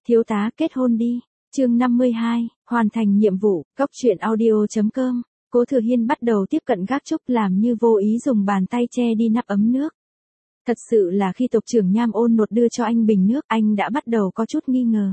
Thiếu tá kết hôn đi. Chương 52, hoàn thành nhiệm vụ, Cóc truyện audio.com. Cố Thừa Hiên bắt đầu tiếp cận gác trúc làm như vô ý dùng bàn tay che đi nắp ấm nước. Thật sự là khi tộc trưởng Nham Ôn Nột đưa cho anh bình nước, anh đã bắt đầu có chút nghi ngờ.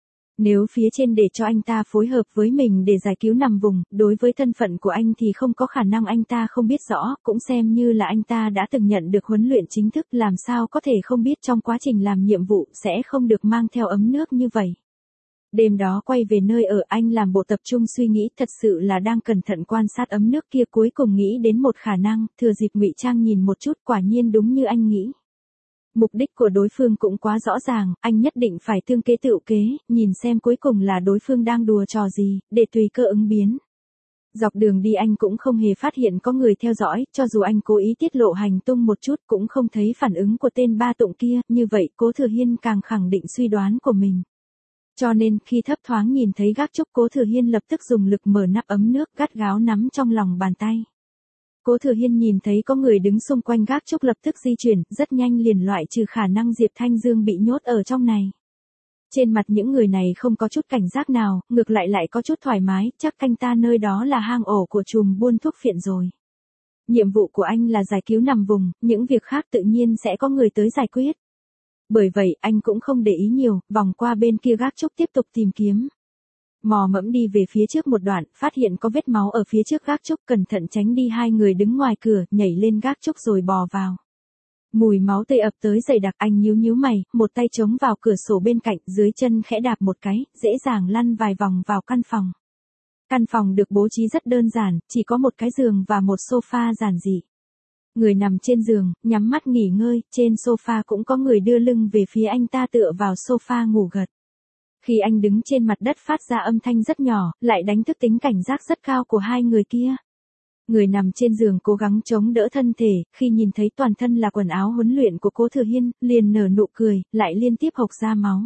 Nếu phía trên để cho anh ta phối hợp với mình để giải cứu nằm vùng, đối với thân phận của anh thì không có khả năng anh ta không biết rõ, cũng xem như là anh ta đã từng nhận được huấn luyện chính thức, làm sao có thể không biết trong quá trình làm nhiệm vụ sẽ không được mang theo ấm nước như vậy. Đêm đó quay về nơi ở, anh làm bộ tập trung suy nghĩ, thật sự là đang cẩn thận quan sát ấm nước kia, cuối cùng nghĩ đến một khả năng, thừa dịp ngụy trang nhìn một chút, quả nhiên đúng như anh nghĩ. Mục đích của đối phương cũng quá rõ ràng, anh nhất định phải tương kế tựu kế, nhìn xem cuối cùng là đối phương đang đùa trò gì, để tùy cơ ứng biến. Dọc đường đi anh cũng không hề phát hiện có người theo dõi, cho dù anh cố ý tiết lộ hành tung một chút cũng không thấy phản ứng của tên ba tụng kia, như vậy Cố Thừa Hiên càng khẳng định suy đoán của mình. Cho nên, khi thấp thoáng nhìn thấy gác trúc, Cố Thừa Hiên lập tức dùng lực mở nắp ấm nước, gắt gáo nắm trong lòng bàn tay. Cố Thừa Hiên nhìn thấy có người đứng xung quanh gác trúc lập tức di chuyển, rất nhanh liền loại trừ khả năng Diệp Thanh Dương bị nhốt ở trong này. Trên mặt những người này không có chút cảnh giác nào, ngược lại có chút thoải mái, chắc anh ta nơi đó là hang ổ của trùm buôn thuốc phiện rồi. Nhiệm vụ của anh là giải cứu nằm vùng, những việc khác tự nhiên sẽ có người tới giải quyết. Bởi vậy anh cũng không để ý nhiều, vòng qua bên kia gác trúc tiếp tục tìm kiếm. Mò mẫm đi về phía trước một đoạn, phát hiện có vết máu ở phía trước gác trúc, cẩn thận tránh đi hai người đứng ngoài cửa, nhảy lên gác trúc rồi bò vào. Mùi máu tươi ập tới dày đặc, anh nhíu mày, một tay chống vào cửa sổ bên cạnh, dưới chân khẽ đạp một cái, dễ dàng lăn vài vòng vào căn phòng. Căn phòng được bố trí rất đơn giản, chỉ có một cái giường và một sofa giản dị. Người nằm trên giường, nhắm mắt nghỉ ngơi, trên sofa cũng có người đưa lưng về phía anh ta tựa vào sofa ngủ gật. Khi anh đứng trên mặt đất phát ra âm thanh rất nhỏ, lại đánh thức tính cảnh giác rất cao của hai người kia. Người nằm trên giường cố gắng chống đỡ thân thể, khi nhìn thấy toàn thân là quần áo huấn luyện của Cố Thừa Hiên, liền nở nụ cười, lại liên tiếp hộc ra máu.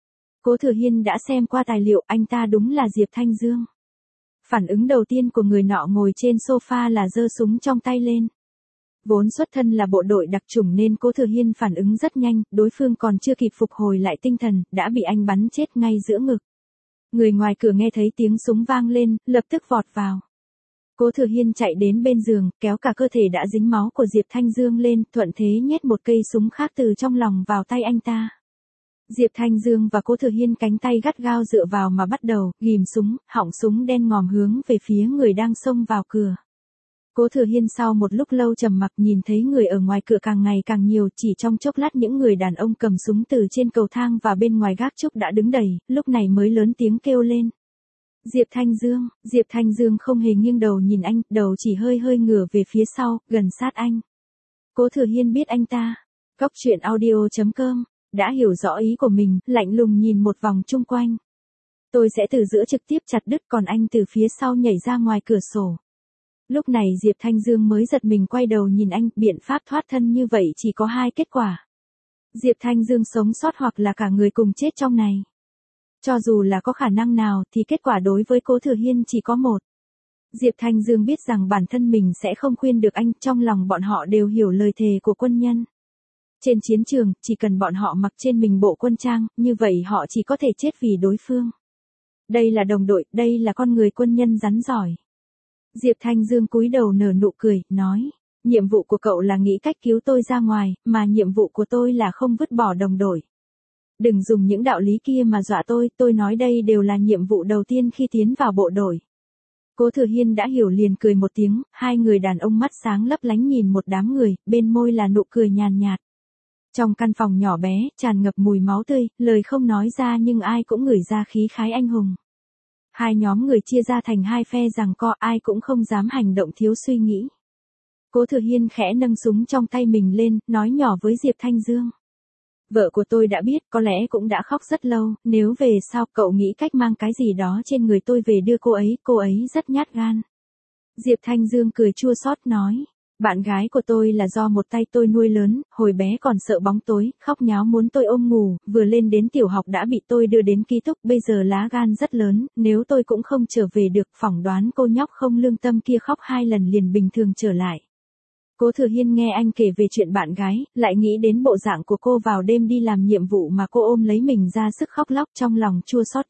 Cố Thừa Hiên đã xem qua tài liệu, anh ta đúng là Diệp Thanh Dương. Phản ứng đầu tiên của người nọ ngồi trên sofa là giơ súng trong tay lên. Vốn xuất thân là bộ đội đặc chủng nên Cố Thừa Hiên phản ứng rất nhanh, đối phương còn chưa kịp phục hồi lại tinh thần, đã bị anh bắn chết ngay giữa ngực. Người ngoài cửa nghe thấy tiếng súng vang lên, lập tức vọt vào. Cố Thừa Hiên chạy đến bên giường, kéo cả cơ thể đã dính máu của Diệp Thanh Dương lên, thuận thế nhét một cây súng khác từ trong lòng vào tay anh ta. Diệp Thanh Dương và Cố Thừa Hiên cánh tay gắt gao dựa vào mà bắt đầu, ghim súng, họng súng đen ngòm hướng về phía người đang xông vào cửa. Cố Thừa Hiên sau một lúc lâu trầm mặc nhìn thấy người ở ngoài cửa càng ngày càng nhiều, chỉ trong chốc lát những người đàn ông cầm súng từ trên cầu thang và bên ngoài gác trúc đã đứng đầy, lúc này mới lớn tiếng kêu lên. Diệp Thanh Dương không hề nghiêng đầu nhìn anh, đầu chỉ hơi ngửa về phía sau, gần sát anh. Cố Thừa Hiên biết anh ta. Cóc truyện audio.com, đã hiểu rõ ý của mình, lạnh lùng nhìn một vòng chung quanh. Tôi sẽ từ giữa trực tiếp chặt đứt, còn anh từ phía sau nhảy ra ngoài cửa sổ. Lúc này Diệp Thanh Dương mới giật mình quay đầu nhìn anh, biện pháp thoát thân như vậy chỉ có hai kết quả. Diệp Thanh Dương sống sót hoặc là cả người cùng chết trong này. Cho dù là có khả năng nào thì kết quả đối với Cố Thừa Hiên chỉ có một. Diệp Thanh Dương biết rằng bản thân mình sẽ không khuyên được anh, trong lòng bọn họ đều hiểu lời thề của quân nhân. Trên chiến trường, chỉ cần bọn họ mặc trên mình bộ quân trang, như vậy họ chỉ có thể chết vì đối phương. Đây là đồng đội, đây là con người quân nhân rắn giỏi. Diệp Thanh Dương cúi đầu nở nụ cười, nói, nhiệm vụ của cậu là nghĩ cách cứu tôi ra ngoài, mà nhiệm vụ của tôi là không vứt bỏ đồng đội. Đừng dùng những đạo lý kia mà dọa tôi nói đây đều là nhiệm vụ đầu tiên khi tiến vào bộ đội. Cố Thừa Hiên đã hiểu liền cười một tiếng, hai người đàn ông mắt sáng lấp lánh nhìn một đám người, bên môi là nụ cười nhàn nhạt. Trong căn phòng nhỏ bé, tràn ngập mùi máu tươi, lời không nói ra nhưng ai cũng ngửi ra khí khái anh hùng. Hai nhóm người chia ra thành hai phe giằng co, ai cũng không dám hành động thiếu suy nghĩ. Cố Thừa Hiên khẽ nâng súng trong tay mình lên, nói nhỏ với Diệp Thanh Dương. Vợ của tôi đã biết, có lẽ cũng đã khóc rất lâu, nếu về sau cậu nghĩ cách mang cái gì đó trên người tôi về đưa cô ấy rất nhát gan. Diệp Thanh Dương cười chua xót nói, bạn gái của tôi là do một tay tôi nuôi lớn, hồi bé còn sợ bóng tối, khóc nháo muốn tôi ôm ngủ, vừa lên đến tiểu học đã bị tôi đưa đến ký túc, bây giờ lá gan rất lớn, nếu tôi cũng không trở về được, phỏng đoán cô nhóc không lương tâm kia khóc 2 lần liền bình thường trở lại. Cố Thừa Hiên nghe anh kể về chuyện bạn gái, lại nghĩ đến bộ dạng của cô vào đêm đi làm nhiệm vụ mà cô ôm lấy mình ra sức khóc lóc, trong lòng chua xót.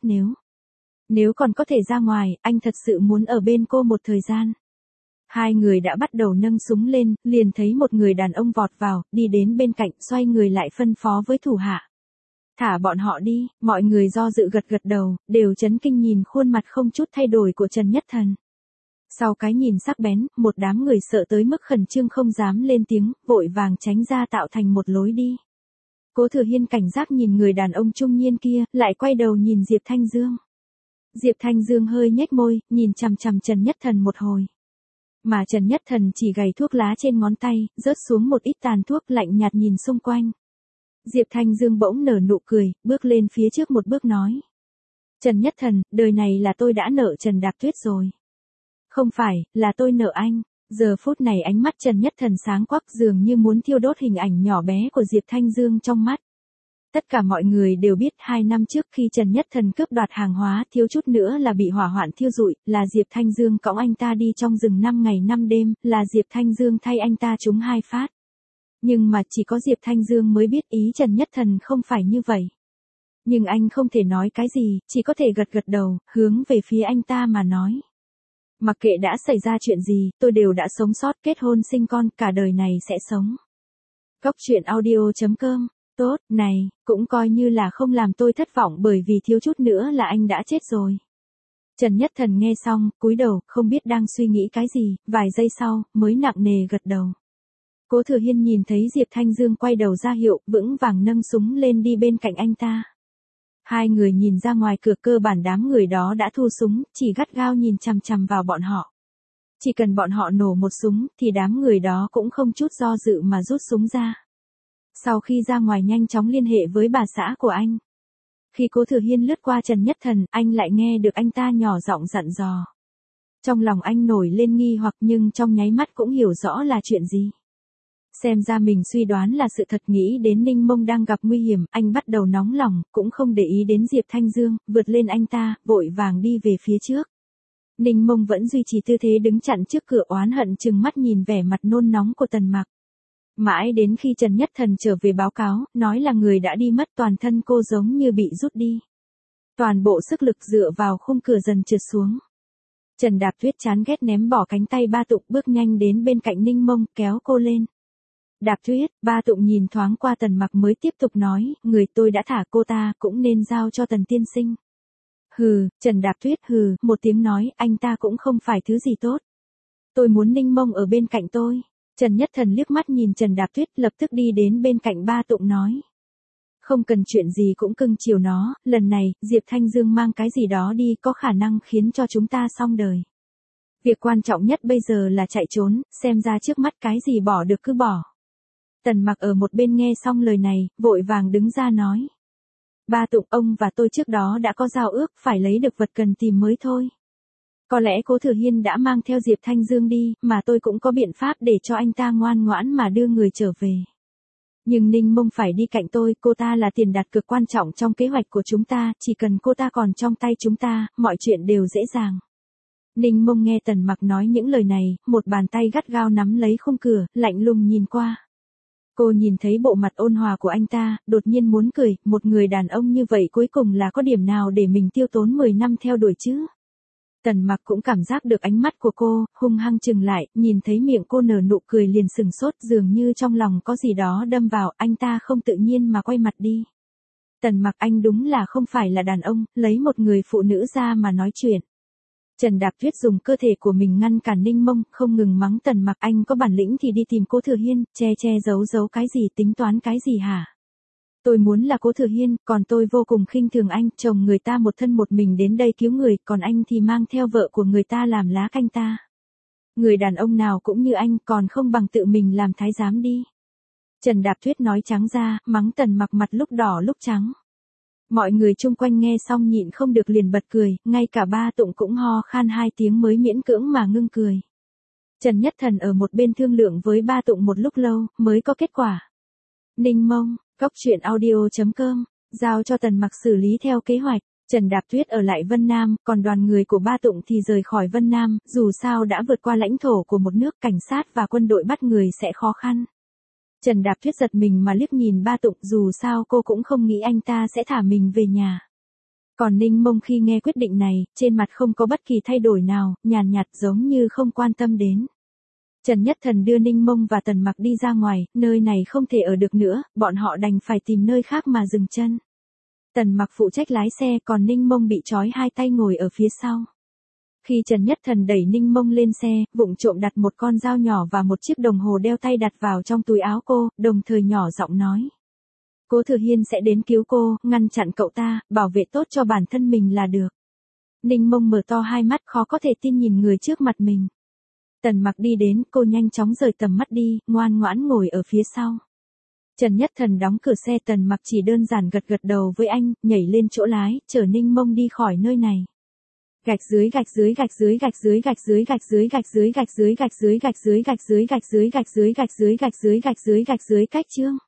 Nếu còn có thể ra ngoài, anh thật sự muốn ở bên cô một thời gian. Hai người đã bắt đầu nâng súng lên, liền thấy một người đàn ông vọt vào, đi đến bên cạnh, xoay người lại phân phó với thủ hạ. Thả bọn họ đi. Mọi người do dự gật gật đầu, đều chấn kinh nhìn khuôn mặt không chút thay đổi của Trần Nhất Thần. Sau cái nhìn sắc bén, một đám người sợ tới mức khẩn trương không dám lên tiếng, vội vàng tránh ra tạo thành một lối đi. Cố Thừa Hiên cảnh giác nhìn người đàn ông trung niên kia, lại quay đầu nhìn Diệp Thanh Dương. Diệp Thanh Dương hơi nhếch môi, nhìn chằm chằm Trần Nhất Thần một hồi. Mà Trần Nhất Thần chỉ gầy thuốc lá trên ngón tay, rớt xuống một ít tàn thuốc, lạnh nhạt nhìn xung quanh. Diệp Thanh Dương bỗng nở nụ cười, bước lên phía trước một bước nói. Trần Nhất Thần, đời này là tôi đã nợ Trần Đạp Tuyết rồi. Không phải, là tôi nợ anh. Giờ phút này ánh mắt Trần Nhất Thần sáng quắc, dường như muốn thiêu đốt hình ảnh nhỏ bé của Diệp Thanh Dương trong mắt. Tất cả mọi người đều biết 2 năm trước khi Trần Nhất Thần cướp đoạt hàng hóa, thiếu chút nữa là bị hỏa hoạn thiêu rụi, là Diệp Thanh Dương cõng anh ta đi trong rừng 5 ngày 5 đêm, là Diệp Thanh Dương thay anh ta trúng 2 phát. Nhưng mà chỉ có Diệp Thanh Dương mới biết ý Trần Nhất Thần không phải như vậy. Nhưng anh không thể nói cái gì, chỉ có thể gật gật đầu, hướng về phía anh ta mà nói. Mặc kệ đã xảy ra chuyện gì, tôi đều đã sống sót, kết hôn sinh con, cả đời này sẽ sống. Cóc truyện audio.com. Tốt, này, cũng coi như là không làm tôi thất vọng, bởi vì thiếu chút nữa là anh đã chết rồi. Trần Nhất Thần nghe xong, cúi đầu, không biết đang suy nghĩ cái gì, vài giây sau, mới nặng nề gật đầu. Cố Thừa Hiên nhìn thấy Diệp Thanh Dương quay đầu ra hiệu, vững vàng nâng súng lên đi bên cạnh anh ta. Hai người nhìn ra ngoài cửa, cơ bản đám người đó đã thu súng, chỉ gắt gao nhìn chằm chằm vào bọn họ. Chỉ cần bọn họ nổ một súng, thì đám người đó cũng không chút do dự mà rút súng ra. Sau khi ra ngoài nhanh chóng liên hệ với bà xã của anh. Khi Cố Thừa Hiên lướt qua Trần Nhất Thần, anh lại nghe được anh ta nhỏ giọng dặn dò. Trong lòng anh nổi lên nghi hoặc, nhưng trong nháy mắt cũng hiểu rõ là chuyện gì. Xem ra mình suy đoán là sự thật, nghĩ đến Ninh Mông đang gặp nguy hiểm, anh bắt đầu nóng lòng, cũng không để ý đến Diệp Thanh Dương, vượt lên anh ta, vội vàng đi về phía trước. Ninh Mông vẫn duy trì tư thế đứng chặn trước cửa, oán hận trừng mắt nhìn vẻ mặt nôn nóng của Tần Mặc. Mãi đến khi Trần Nhất Thần trở về báo cáo, nói là người đã đi mất, toàn thân cô giống như bị rút đi. Toàn bộ sức lực dựa vào khung cửa dần trượt xuống. Trần Đạp Tuyết chán ghét ném bỏ cánh tay Ba Tụng, bước nhanh đến bên cạnh Ninh Mông, kéo cô lên. Đạp Tuyết, Ba Tụng nhìn thoáng qua Tần Mặc mới tiếp tục nói, người tôi đã thả cô ta, cũng nên giao cho Tần tiên sinh. Hừ, Trần Đạp Tuyết hừ, một tiếng nói, anh ta cũng không phải thứ gì tốt. Tôi muốn Ninh Mông ở bên cạnh tôi. Trần Nhất Thần liếc mắt nhìn Trần Đạp Tuyết, lập tức đi đến bên cạnh Ba Tụng nói. Không cần chuyện gì cũng cưng chiều nó, lần này, Diệp Thanh Dương mang cái gì đó đi, có khả năng khiến cho chúng ta xong đời. Việc quan trọng nhất bây giờ là chạy trốn, xem ra trước mắt cái gì bỏ được cứ bỏ. Tần Mặc ở một bên nghe xong lời này, vội vàng đứng ra nói. Ba Tụng, ông và tôi trước đó đã có giao ước, phải lấy được vật cần tìm mới thôi. Có lẽ Cố Thừa Hiên đã mang theo Diệp Thanh Dương đi, mà tôi cũng có biện pháp để cho anh ta ngoan ngoãn mà đưa người trở về. Nhưng Ninh Mông phải đi cạnh tôi, cô ta là tiền đặt cược quan trọng trong kế hoạch của chúng ta, chỉ cần cô ta còn trong tay chúng ta, mọi chuyện đều dễ dàng. Ninh Mông nghe Tần Mặc nói những lời này, một bàn tay gắt gao nắm lấy khung cửa, lạnh lùng nhìn qua. Cô nhìn thấy bộ mặt ôn hòa của anh ta, đột nhiên muốn cười, một người đàn ông như vậy cuối cùng là có điểm nào để mình tiêu tốn 10 năm theo đuổi chứ? Tần Mặc cũng cảm giác được ánh mắt của cô, hung hăng chừng lại, nhìn thấy miệng cô nở nụ cười liền sừng sốt, dường như trong lòng có gì đó đâm vào, anh ta không tự nhiên mà quay mặt đi. Tần Mặc, anh đúng là không phải là đàn ông, lấy một người phụ nữ ra mà nói chuyện. Trần Đạp Tuyết dùng cơ thể của mình ngăn cản Ninh Mông, không ngừng mắng Tần Mặc, anh có bản lĩnh thì đi tìm Cố Thừa Hiên, che giấu cái gì, tính toán cái gì hả? Tôi muốn là Cố Thừa Hiên, còn tôi vô cùng khinh thường anh, chồng người ta một thân một mình đến đây cứu người, còn anh thì mang theo vợ của người ta làm lá canh ta. Người đàn ông nào cũng như anh, còn không bằng tự mình làm thái giám đi. Trần Đạp Tuyết nói trắng ra, mắng Tần Mặc mặt lúc đỏ lúc trắng. Mọi người chung quanh nghe xong nhịn không được liền bật cười, ngay cả Ba Tụng cũng ho khan 2 tiếng mới miễn cưỡng mà ngưng cười. Trần Nhất Thần ở một bên thương lượng với Ba Tụng một lúc lâu, mới có kết quả. Ninh Mông, cóc truyện audio.com, giao cho Tần Mặc xử lý theo kế hoạch. Trần Đạp Tuyết ở lại Vân Nam, còn đoàn người của Ba Tụng thì rời khỏi Vân Nam, dù sao đã vượt qua lãnh thổ của một nước, cảnh sát và quân đội bắt người sẽ khó khăn. Trần Đạp Tuyết giật mình mà liếc nhìn Ba Tụng, dù sao cô cũng không nghĩ anh ta sẽ thả mình về nhà. Còn Ninh Mông khi nghe quyết định này, trên mặt không có bất kỳ thay đổi nào, nhàn nhạt giống như không quan tâm đến. Trần Nhất Thần đưa Ninh Mông và Tần Mặc đi ra ngoài, nơi này không thể ở được nữa, bọn họ đành phải tìm nơi khác mà dừng chân. Tần Mặc phụ trách lái xe, còn Ninh Mông bị trói hai tay ngồi ở phía sau. Khi Trần Nhất Thần đẩy Ninh Mông lên xe, vụng trộm đặt một con dao nhỏ và một chiếc đồng hồ đeo tay đặt vào trong túi áo cô, đồng thời nhỏ giọng nói. Cố Thừa Hiên sẽ đến cứu cô, ngăn chặn cậu ta, bảo vệ tốt cho bản thân mình là được. Ninh Mông mở to hai mắt khó có thể tin nhìn người trước mặt mình. Tần Mặc đi đến, cô nhanh chóng rời tầm mắt đi, ngoan ngoãn ngồi ở phía sau. Trần Nhất Thần đóng cửa xe, Tần Mặc chỉ đơn giản gật gật đầu với anh, nhảy lên chỗ lái, chở Ninh Mông đi khỏi nơi này. Gạch dưới gạch dưới gạch dưới gạch dưới gạch dưới gạch dưới gạch dưới gạch dưới gạch dưới gạch dưới gạch dưới gạch dưới gạch dưới gạch dưới gạch dưới gạch dưới gạch dưới cách chương.